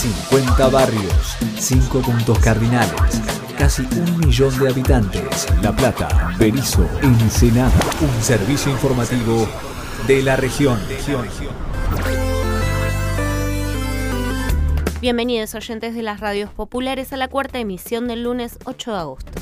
50 barrios, 5 puntos cardinales, casi 1 millón de habitantes. La Plata, Berisso, Ensenada. Un servicio informativo de la región. Bienvenidos oyentes de las radios populares a la cuarta emisión del lunes 8 de agosto.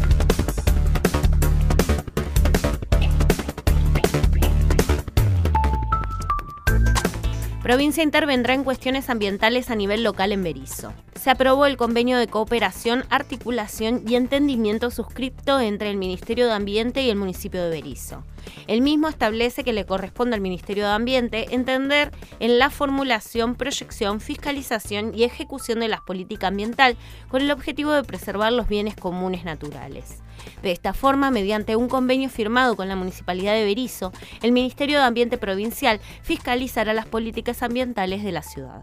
Provincia intervendrá en cuestiones ambientales a nivel local en Berisso. Se aprobó el convenio de cooperación, articulación y entendimiento suscripto entre el Ministerio de Ambiente y el municipio de Berisso. El mismo establece que le corresponde al Ministerio de Ambiente entender en la formulación, proyección, fiscalización y ejecución de la política ambiental con el objetivo de preservar los bienes comunes naturales. De esta forma, mediante un convenio firmado con la Municipalidad de Berisso, el Ministerio de Ambiente Provincial fiscalizará las políticas ambientales de la ciudad.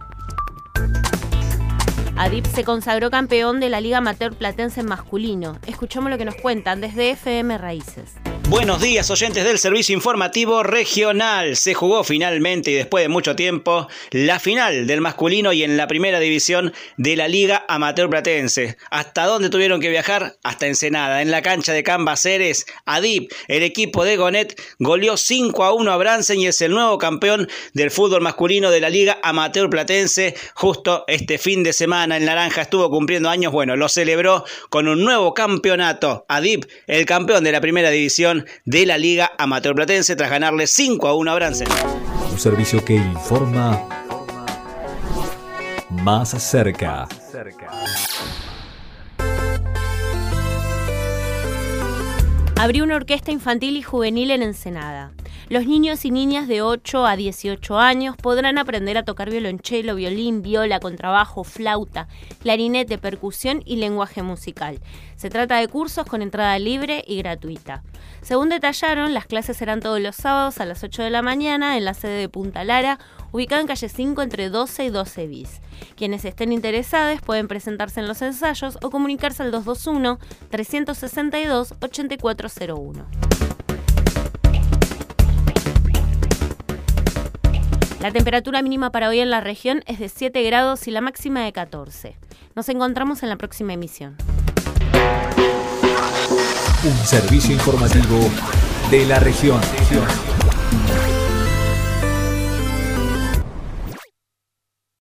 ADIP se consagró campeón de la Liga Amateur Platense en masculino. Escuchamos lo que nos cuentan desde FM Raíces. Buenos días, oyentes del Servicio Informativo Regional. Se jugó finalmente y después de mucho tiempo la final del masculino y en la primera división de la Liga Amateur Platense. ¿Hasta dónde tuvieron que viajar? Hasta Ensenada. En la cancha de Cambaceres, ADIP, el equipo de Gonet, goleó 5-1 a Bransen y es el nuevo campeón del fútbol masculino de la Liga Amateur Platense. Justo este fin de semana el Naranja estuvo cumpliendo años. Bueno, lo celebró con un nuevo campeonato. ADIP, el campeón de la primera división de la Liga Amateur Platense tras ganarle 5-1 a Bransen. Un servicio que informa más cerca. Abrió una orquesta infantil y juvenil en Ensenada. Los niños y niñas de 8 a 18 años podrán aprender a tocar violonchelo, violín, viola, contrabajo, flauta, clarinete, percusión y lenguaje musical. Se trata de cursos con entrada libre y gratuita. Según detallaron, las clases serán todos los sábados a las 8 de la mañana en la sede de Punta Lara, ubicada en calle 5 entre 12 y 12 bis. Quienes estén interesados pueden presentarse en los ensayos o comunicarse al 221-362-8401. La temperatura mínima para hoy en la región es de 7 grados y la máxima de 14. Nos encontramos en la próxima emisión. Un servicio informativo de la región.